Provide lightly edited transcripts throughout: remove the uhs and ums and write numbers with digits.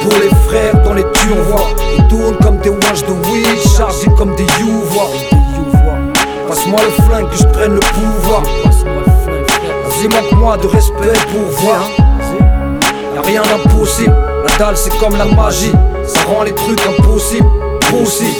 pour les frères dans les turvois. Ils tournent comme des wash de weed, chargés comme des youvois. Passe-moi le flingue que je prenne le pouvoir. Vas-y, manque-moi de respect pour voir. Y'a rien d'impossible, la dalle c'est comme la magie. Ça rend les trucs impossibles, possibles.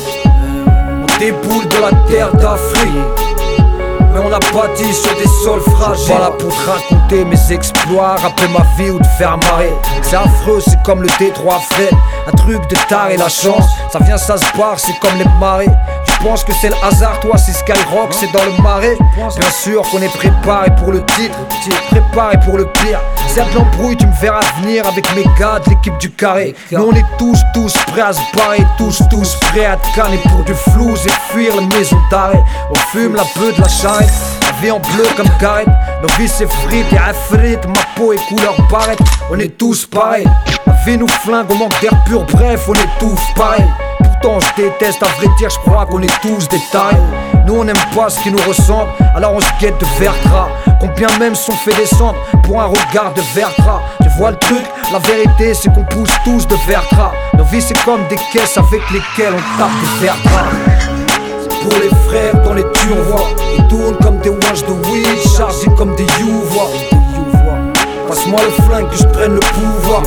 On déboule de la terre d'Afrique, mais on a bâti sur des sols fragiles. Pas là pour te raconter mes exploits, rappeler ma vie ou te faire marrer. C'est affreux, c'est comme le Détroit Fred. Un truc de tard et la chance, ça vient, ça se barre, c'est comme les marées. Tu penses que c'est le hasard, toi c'est Skyrock, c'est dans le marais. Bien sûr qu'on est préparé pour le titre, préparé pour le pire. Certes l'embrouille, tu me verras venir avec mes gars de l'équipe du carré. Nous on est tous prêts à se barrer, tous prêts à te canner pour du flouze et fuir la maison d'arrêt. On fume la beuh de la charrette, la vie en bleu comme Gareth. Nos vies c'est frites et afrites, ma peau est couleur barrette. On est tous pareils, la vie nous flingue, on manque d'air pur, bref on est tous pareils. Pourtant je déteste, à vrai dire je crois qu'on est tous des tarés. Nous on n'aime pas ce qui nous ressemble, alors on se guette de Vertra. Combien même sont fait descendre pour un regard de Vertra. Tu vois le truc, la vérité c'est qu'on pousse tous de Vertra. Nos vies c'est comme des caisses avec lesquelles on tape de Vertra. Pour les frères dans les turvois, ils tournent comme des wash de weed, chargés comme des youvois. Passe-moi le flingue que je prenne le pouvoir.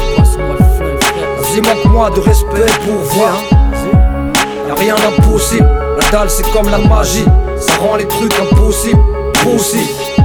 Vas-y, manque-moi de respect pour voir. Y'a rien d'impossible, la dalle c'est comme la magie. Ça rend les trucs impossibles, possibles.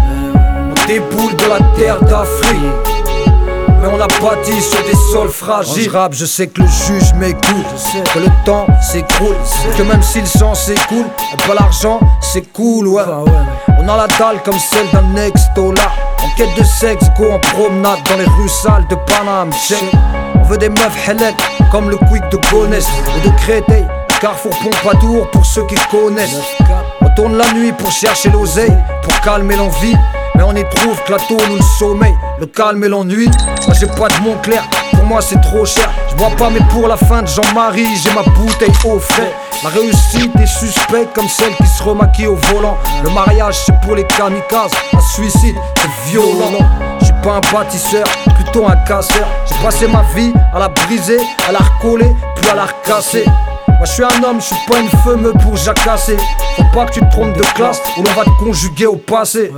On déboule de la terre d'Afrique, mais on a bâti sur des sols fragiles. Quand je rappe, je sais que le juge m'écoute, que le temps s'écroule, que même si le sang s'écoule, pas l'argent c'est cool, ouais. On a la dalle comme celle d'un ex-dollar, en quête de sexe, go en promenade dans les rues sales de Paname. On veut des meufs hellènes comme le Quick de Gonesse et de Créteil, Carrefour Pompadour pour ceux qui connaissent. On tourne la nuit pour chercher l'oseille, pour calmer l'envie, mais on y trouve que la tourne ou le sommeil, le calme et l'ennui. Moi j'ai pas de Montclair, pour moi c'est trop cher. Je bois pas mais pour la fin de Jean-Marie, j'ai ma bouteille au frais. La réussite est suspecte comme celle qui se remaquille au volant. Le mariage c'est pour les kamikazes, un suicide c'est violent. Je suis pas un bâtisseur, plutôt un casseur. J'ai passé ma vie à la briser, à la recoller, puis à la recasser. Moi je suis un homme, je suis pas une femme pour jacasser. Faut pas que tu te trompes de classe ou l'on va te conjuguer au passé.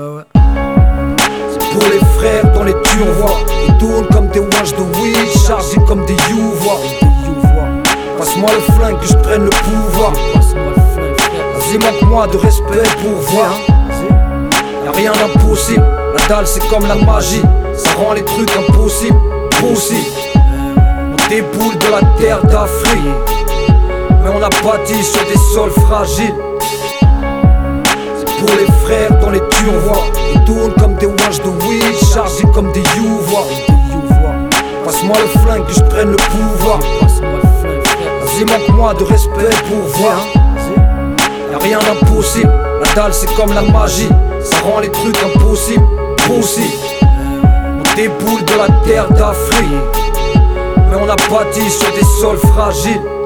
C'est pour les frères dans les turvois, ils tournent comme des wash de weed, chargés comme des youvois. Passe-moi le flingue que je prenne le pouvoir. Vas-y, manque-moi de respect pour voir. Y'a rien d'impossible, la dalle c'est comme la magie. Ça rend les trucs impossibles, possibles. On déboule de la terre d'Afrique, mais on a bâti sur des sols fragiles. C'est pour les frères dans les turvois, ils tournent comme des wash de weed, chargés comme des youvois. Passe-moi le flingue que je prenne le pouvoir. Vas-y, manque-moi de respect pour voir. Y'a rien d'impossible, la dalle c'est comme la magie. Ça rend les trucs impossibles, possibles. On déboule de la terre d'Afrique, mais on a bâti sur des sols fragiles.